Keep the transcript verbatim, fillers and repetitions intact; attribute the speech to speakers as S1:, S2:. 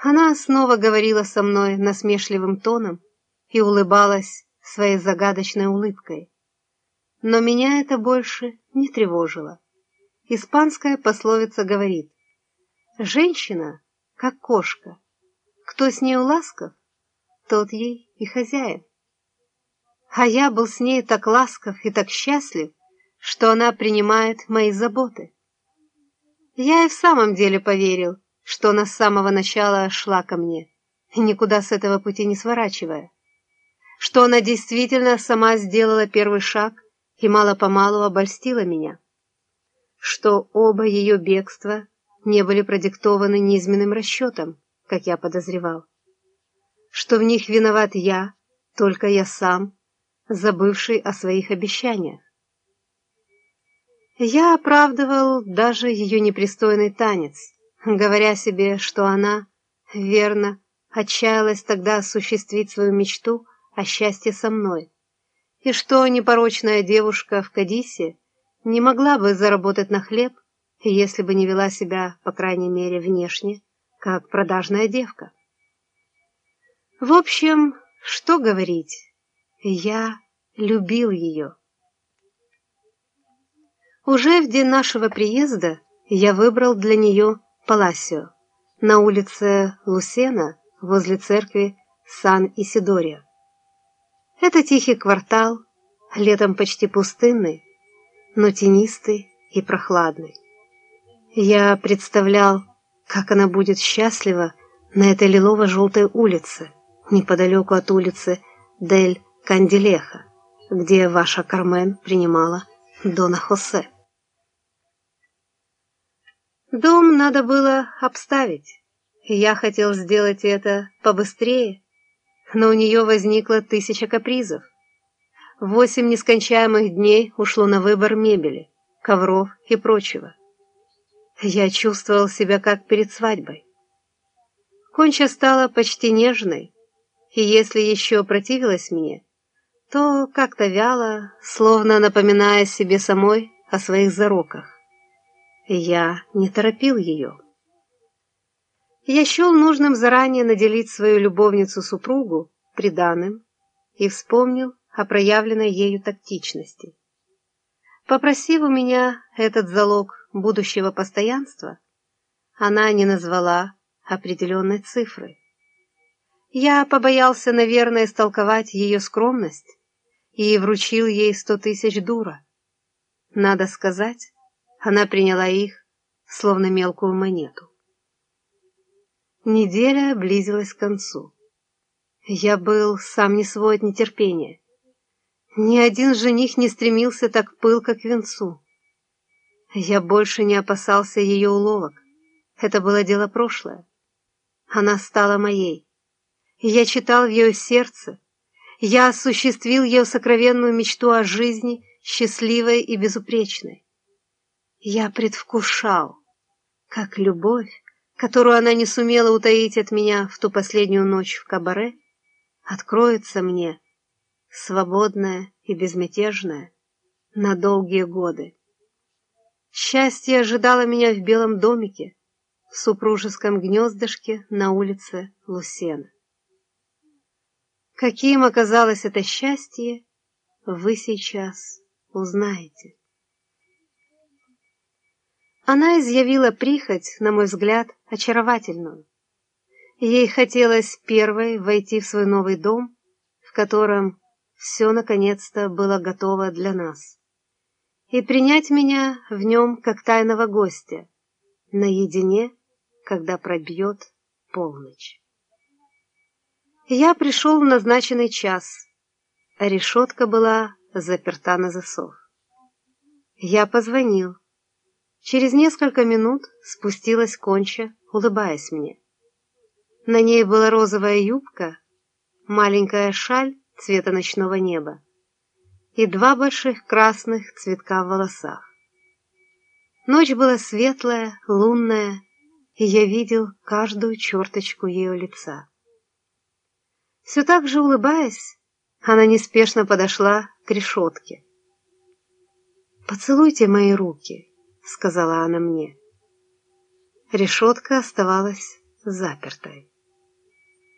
S1: Она снова говорила со мной насмешливым тоном и улыбалась своей загадочной улыбкой. Но меня это больше не тревожило. Испанская пословица говорит: «Женщина, как кошка, кто с нею ласков, тот ей и хозяин». А я был с ней так ласков и так счастлив, что она принимает мои заботы. Я и в самом деле поверил, что она с самого начала шла ко мне, никуда с этого пути не сворачивая, что она действительно сама сделала первый шаг и мало-помалу обольстила меня, что оба ее бегства не были продиктованы низменным расчетом, как я подозревал, что в них виноват я, только я сам, забывший о своих обещаниях. Я оправдывал даже ее непристойный танец, говоря себе, что она, верно, отчаялась тогда осуществить свою мечту о счастье со мной, и что непорочная девушка в Кадисе не могла бы заработать на хлеб, если бы не вела себя, по крайней мере, внешне, как продажная девка. В общем, что говорить, я любил ее. Уже в день нашего приезда я выбрал для нее паласио на улице Лусена возле церкви Сан-Исидорио. Это тихий квартал, летом почти пустынный, но тенистый и прохладный. Я представлял, как она будет счастлива на этой лилово-желтой улице, неподалеку от улицы Дель Кандилеха, где ваша Кармен принимала Дона Хосе. Дом надо было обставить, и я хотел сделать это побыстрее, но у нее возникло тысяча капризов. Восемь нескончаемых дней ушло на выбор мебели, ковров и прочего. Я чувствовал себя как перед свадьбой. Конча стала почти нежной, и если еще противилась мне, то как-то вяло, словно напоминая себе самой о своих зароках. Я не торопил ее. Я счел нужным заранее наделить свою любовницу-супругу приданым и вспомнил о проявленной ею тактичности. Попросив у меня этот залог будущего постоянства, она не назвала определенной цифры. Я побоялся, наверное, истолковать ее скромность и вручил ей сто тысяч дура. Надо сказать, она приняла их, словно мелкую монету. Неделя близилась к концу. Я был сам не свой от нетерпения. Ни один жених не стремился так пылко к венцу. Я больше не опасался ее уловок. Это было дело прошлое. Она стала моей. Я читал в ее сердце. Я осуществил ее сокровенную мечту о жизни, счастливой и безупречной. Я предвкушал, как любовь, которую она не сумела утаить от меня в ту последнюю ночь в кабаре, откроется мне, свободная и безмятежная, на долгие годы. Счастье ожидало меня в белом домике, в супружеском гнездышке на улице Лусена. Каким оказалось это счастье, вы сейчас узнаете. Она изъявила прихоть, на мой взгляд, очаровательную. Ей хотелось первой войти в свой новый дом, в котором все наконец-то было готово для нас, и принять меня в нем как тайного гостя, наедине, когда пробьет полночь. Я пришел в назначенный час, а решетка была заперта на засов. Я позвонил. Через несколько минут спустилась Конча, улыбаясь мне. На ней была розовая юбка, маленькая шаль цвета ночного неба и два больших красных цветка в волосах. Ночь была светлая, лунная, и я видел каждую черточку ее лица. Все так же улыбаясь, она неспешно подошла к решетке. «Поцелуйте мои руки», — сказала она мне. Решетка оставалась запертой.